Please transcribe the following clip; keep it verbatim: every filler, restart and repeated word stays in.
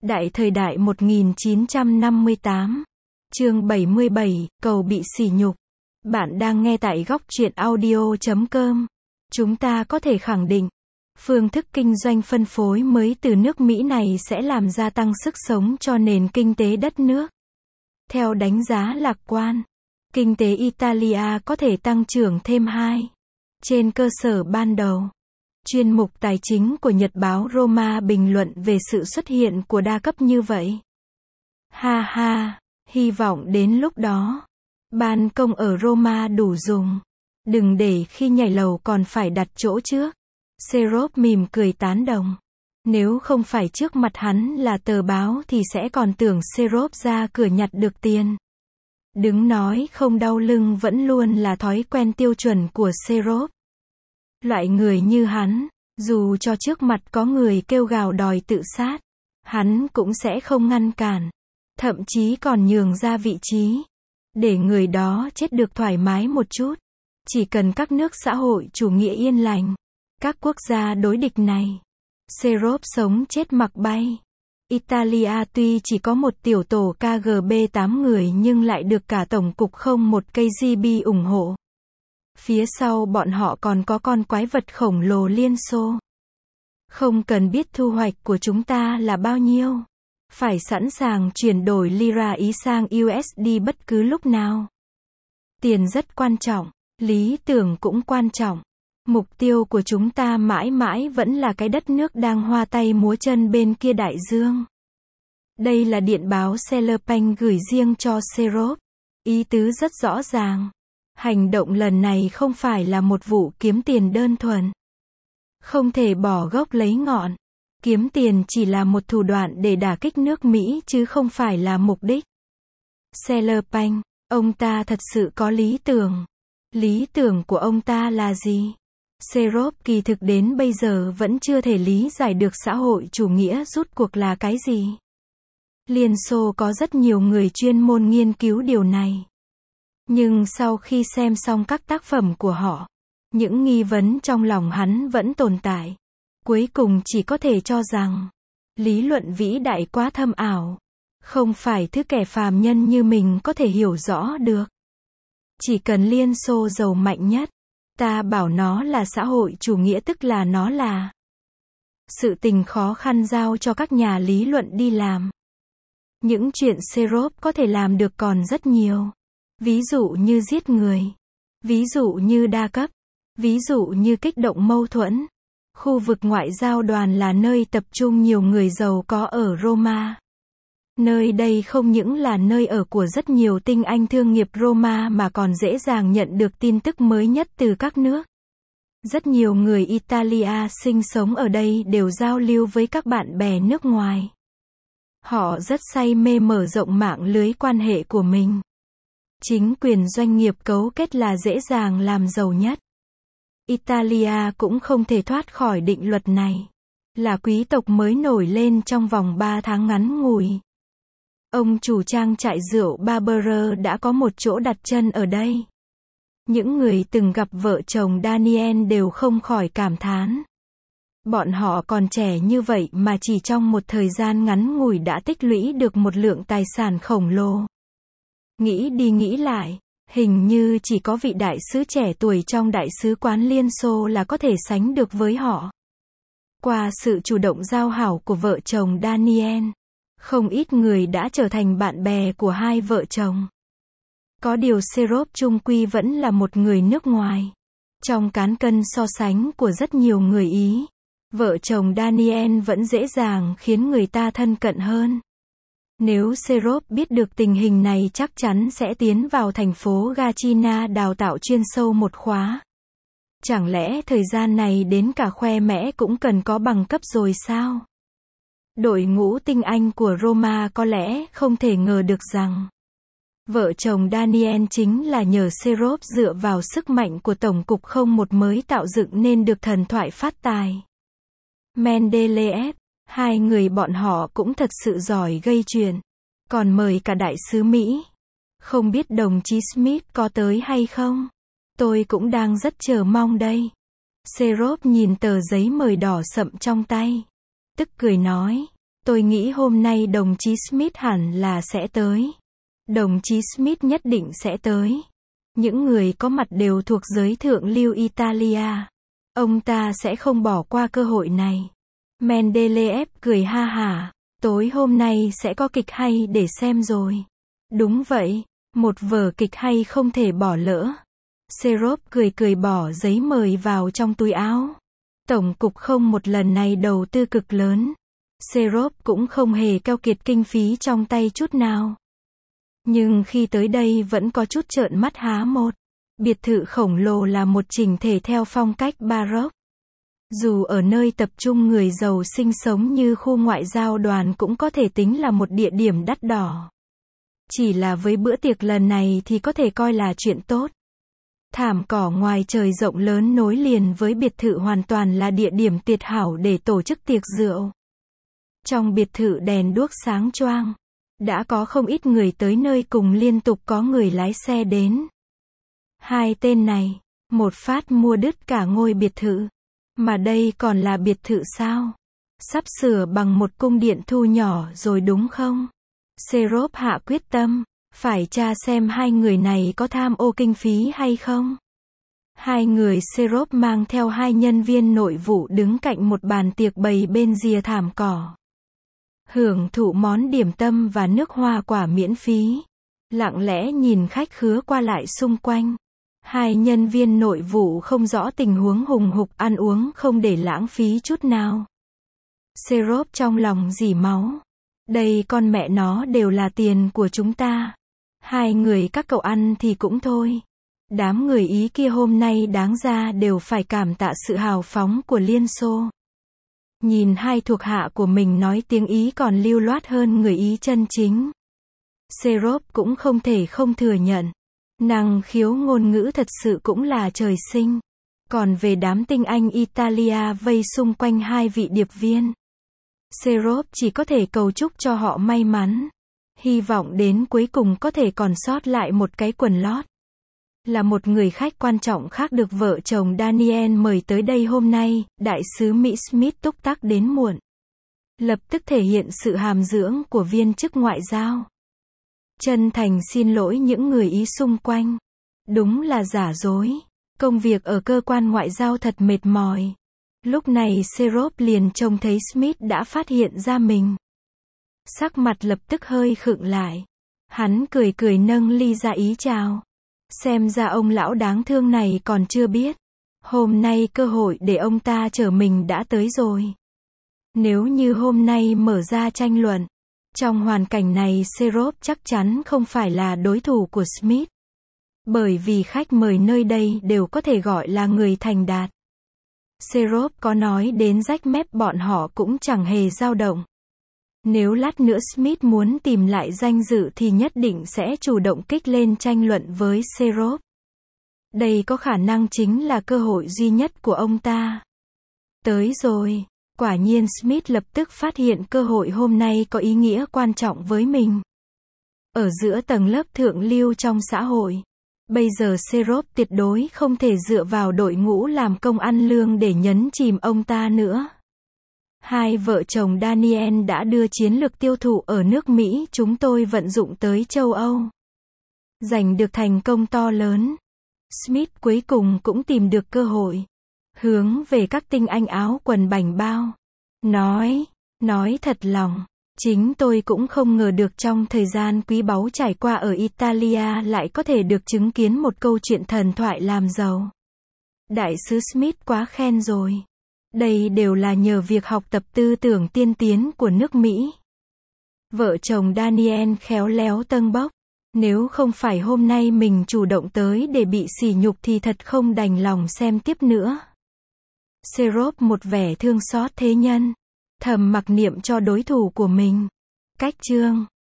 Đại thời đại một nghìn chín trăm năm mươi tám. Chương bảy mươi bảy, cầu bị sỉ nhục. Bạn đang nghe tại góc truyện audio chấm com. Chúng ta có thể khẳng định, phương thức kinh doanh phân phối mới từ nước Mỹ này sẽ làm gia tăng sức sống cho nền kinh tế đất nước. Theo đánh giá lạc quan, kinh tế Italia có thể tăng trưởng thêm hai. Trên cơ sở ban đầu, chuyên mục tài chính của Nhật báo Roma bình luận về sự xuất hiện của đa cấp như vậy. Ha ha, hy vọng đến lúc đó, ban công ở Roma đủ dùng. Đừng để khi nhảy lầu còn phải đặt chỗ trước. Serop mỉm cười tán đồng. Nếu không phải trước mặt hắn là tờ báo thì sẽ còn tưởng Serop ra cửa nhặt được tiền. Đứng nói không đau lưng vẫn luôn là thói quen tiêu chuẩn của Serop. Loại người như hắn, dù cho trước mặt có người kêu gào đòi tự sát, hắn cũng sẽ không ngăn cản, thậm chí còn nhường ra vị trí, để người đó chết được thoải mái một chút. Chỉ cần các nước xã hội chủ nghĩa yên lành, các quốc gia đối địch này, Serop sống chết mặc bay. Italia tuy chỉ có một tiểu tổ K G B tám người nhưng lại được cả tổng cục không một K G B ủng hộ. Phía sau bọn họ còn có con quái vật khổng lồ Liên Xô. Không cần biết thu hoạch của chúng ta là bao nhiêu. Phải sẵn sàng chuyển đổi lira Ý sang U S D bất cứ lúc nào. Tiền rất quan trọng, lý tưởng cũng quan trọng. Mục tiêu của chúng ta mãi mãi vẫn là cái đất nước đang hoa tay múa chân bên kia đại dương. Đây là điện báo Celepeng gửi riêng cho Serop. Ý tứ rất rõ ràng. Hành động lần này không phải là một vụ kiếm tiền đơn thuần. Không thể bỏ gốc lấy ngọn. Kiếm tiền chỉ là một thủ đoạn để đả kích nước Mỹ chứ không phải là mục đích. Celepeng, ông ta thật sự có lý tưởng. Lý tưởng của ông ta là gì? Serop kỳ thực đến bây giờ vẫn chưa thể lý giải được xã hội chủ nghĩa rút cuộc là cái gì. Liên Xô có rất nhiều người chuyên môn nghiên cứu điều này. Nhưng sau khi xem xong các tác phẩm của họ, những nghi vấn trong lòng hắn vẫn tồn tại. Cuối cùng chỉ có thể cho rằng, lý luận vĩ đại quá thâm ảo, không phải thứ kẻ phàm nhân như mình có thể hiểu rõ được. Chỉ cần Liên Xô giàu mạnh nhất, ta bảo nó là xã hội chủ nghĩa tức là nó là. Sự tình khó khăn giao cho các nhà lý luận đi làm. Những chuyện Serop có thể làm được còn rất nhiều. Ví dụ như giết người. Ví dụ như đa cấp. Ví dụ như kích động mâu thuẫn. Khu vực ngoại giao đoàn là nơi tập trung nhiều người giàu có ở Roma. Nơi đây không những là nơi ở của rất nhiều tinh anh thương nghiệp Roma mà còn dễ dàng nhận được tin tức mới nhất từ các nước. Rất nhiều người Italia sinh sống ở đây đều giao lưu với các bạn bè nước ngoài. Họ rất say mê mở rộng mạng lưới quan hệ của mình. Chính quyền doanh nghiệp cấu kết là dễ dàng làm giàu nhất. Italia cũng không thể thoát khỏi định luật này. Là quý tộc mới nổi lên trong vòng ba tháng ngắn ngủi. Ông chủ trang trại rượu Barber đã có một chỗ đặt chân ở đây. Những người từng gặp vợ chồng Daniel đều không khỏi cảm thán. Bọn họ còn trẻ như vậy mà chỉ trong một thời gian ngắn ngủi đã tích lũy được một lượng tài sản khổng lồ. Nghĩ đi nghĩ lại, hình như chỉ có vị đại sứ trẻ tuổi trong đại sứ quán Liên Xô là có thể sánh được với họ. Qua sự chủ động giao hảo của vợ chồng Daniel, không ít người đã trở thành bạn bè của hai vợ chồng. Có điều Serop chung quy vẫn là một người nước ngoài. Trong cán cân so sánh của rất nhiều người Ý, vợ chồng Daniel vẫn dễ dàng khiến người ta thân cận hơn. Nếu Serop biết được tình hình này chắc chắn sẽ tiến vào thành phố Gachina đào tạo chuyên sâu một khóa. Chẳng lẽ thời gian này đến cả khoe mẽ cũng cần có bằng cấp rồi sao? Đội ngũ tinh anh của Roma có lẽ không thể ngờ được rằng vợ chồng Daniel chính là nhờ Serop dựa vào sức mạnh của Tổng cục không một mới tạo dựng nên được thần thoại phát tài. Mendeleev, hai người bọn họ cũng thật sự giỏi gây chuyện. Còn mời cả đại sứ Mỹ. Không biết đồng chí Smith có tới hay không? Tôi cũng đang rất chờ mong đây. Serop nhìn tờ giấy mời đỏ sậm trong tay. Tức cười nói. Tôi nghĩ hôm nay đồng chí Smith hẳn là sẽ tới. Đồng chí Smith nhất định sẽ tới. Những người có mặt đều thuộc giới thượng lưu Italia. Ông ta sẽ không bỏ qua cơ hội này. Mendeleev cười ha hả. Tối hôm nay sẽ có kịch hay để xem rồi. Đúng vậy, một vở kịch hay không thể bỏ lỡ. Serov cười cười bỏ giấy mời vào trong túi áo. Tổng cục không một lần này đầu tư cực lớn. Serov cũng không hề keo kiệt kinh phí trong tay chút nào. Nhưng khi tới đây vẫn có chút trợn mắt há một. Biệt thự khổng lồ là một chỉnh thể theo phong cách Baroque. Dù ở nơi tập trung người giàu sinh sống như khu ngoại giao đoàn cũng có thể tính là một địa điểm đắt đỏ. Chỉ là với bữa tiệc lần này thì có thể coi là chuyện tốt. Thảm cỏ ngoài trời rộng lớn nối liền với biệt thự hoàn toàn là địa điểm tuyệt hảo để tổ chức tiệc rượu. Trong biệt thự đèn đuốc sáng choang. Đã có không ít người tới nơi cùng liên tục có người lái xe đến. Hai tên này, một phát mua đứt cả ngôi biệt thự. Mà đây còn là biệt thự sao? Sắp sửa bằng một cung điện thu nhỏ rồi đúng không? Serov hạ quyết tâm, phải tra xem hai người này có tham ô kinh phí hay không. Hai người Serov mang theo hai nhân viên nội vụ đứng cạnh một bàn tiệc bày bên rìa thảm cỏ. Hưởng thụ món điểm tâm và nước hoa quả miễn phí. Lặng lẽ nhìn khách khứa qua lại xung quanh. Hai nhân viên nội vụ không rõ tình huống hùng hục ăn uống không để lãng phí chút nào. Serov trong lòng rỉ máu. Đây con mẹ nó đều là tiền của chúng ta. Hai người các cậu ăn thì cũng thôi. Đám người Ý kia hôm nay đáng ra đều phải cảm tạ sự hào phóng của Liên Xô. Nhìn hai thuộc hạ của mình nói tiếng Ý còn lưu loát hơn người Ý chân chính. Serov cũng không thể không thừa nhận. Năng khiếu ngôn ngữ thật sự cũng là trời sinh. Còn về đám tinh anh Italia vây xung quanh hai vị điệp viên. Serov chỉ có thể cầu chúc cho họ may mắn. Hy vọng đến cuối cùng có thể còn sót lại một cái quần lót. Là một người khách quan trọng khác được vợ chồng Daniel mời tới đây hôm nay, đại sứ Mỹ Smith túc tắc đến muộn. Lập tức thể hiện sự hàm dưỡng của viên chức ngoại giao. Chân thành xin lỗi những người Ý xung quanh. Đúng là giả dối. Công việc ở cơ quan ngoại giao thật mệt mỏi. Lúc này Serov liền trông thấy Smith đã phát hiện ra mình. Sắc mặt lập tức hơi khựng lại. Hắn cười cười nâng ly ra ý chào. Xem ra ông lão đáng thương này còn chưa biết. Hôm nay cơ hội để ông ta trở mình đã tới rồi. Nếu như hôm nay mở ra tranh luận. Trong hoàn cảnh này Serov chắc chắn không phải là đối thủ của Smith. Bởi vì khách mời nơi đây đều có thể gọi là người thành đạt. Serov có nói đến rách mép bọn họ cũng chẳng hề dao động. Nếu lát nữa Smith muốn tìm lại danh dự thì nhất định sẽ chủ động kích lên tranh luận với Serov. Đây có khả năng chính là cơ hội duy nhất của ông ta. Tới rồi. Quả nhiên Smith lập tức phát hiện cơ hội hôm nay có ý nghĩa quan trọng với mình. Ở giữa tầng lớp thượng lưu trong xã hội. Bây giờ Serov tuyệt đối không thể dựa vào đội ngũ làm công ăn lương để nhấn chìm ông ta nữa. Hai vợ chồng Daniel đã đưa chiến lược tiêu thụ ở nước Mỹ chúng tôi vận dụng tới châu Âu. Giành được thành công to lớn. Smith cuối cùng cũng tìm được cơ hội. Hướng về các tinh anh áo quần bảnh bao. Nói, nói thật lòng. Chính tôi cũng không ngờ được trong thời gian quý báu trải qua ở Italia lại có thể được chứng kiến một câu chuyện thần thoại làm giàu. Đại sứ Smith quá khen rồi. Đây đều là nhờ việc học tập tư tưởng tiên tiến của nước Mỹ. Vợ chồng Daniel khéo léo tâng bốc. Nếu không phải hôm nay mình chủ động tới để bị sỉ nhục thì thật không đành lòng xem tiếp nữa. Serov một vẻ thương xót thế nhân. Thầm mặc niệm cho đối thủ của mình. Cách chương